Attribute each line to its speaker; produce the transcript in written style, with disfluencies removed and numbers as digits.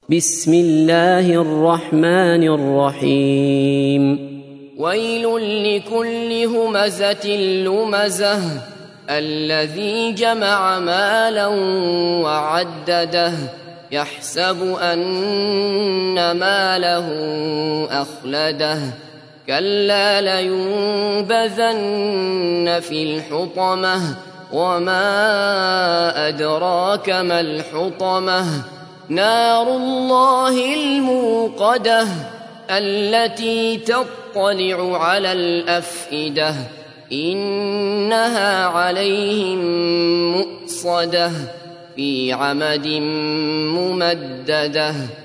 Speaker 1: بسم الله الرحمن الرحيم
Speaker 2: ويل لكل همزة لمزة الذي جمع مالا وعدده يحسب أن ماله أخلده كلا لينبذن في الحطمة وما أدراك ما الحطمة نار الله الموقدة التي تطلع على الأفئدة إنها عليهم مؤصدة في عمد ممددة.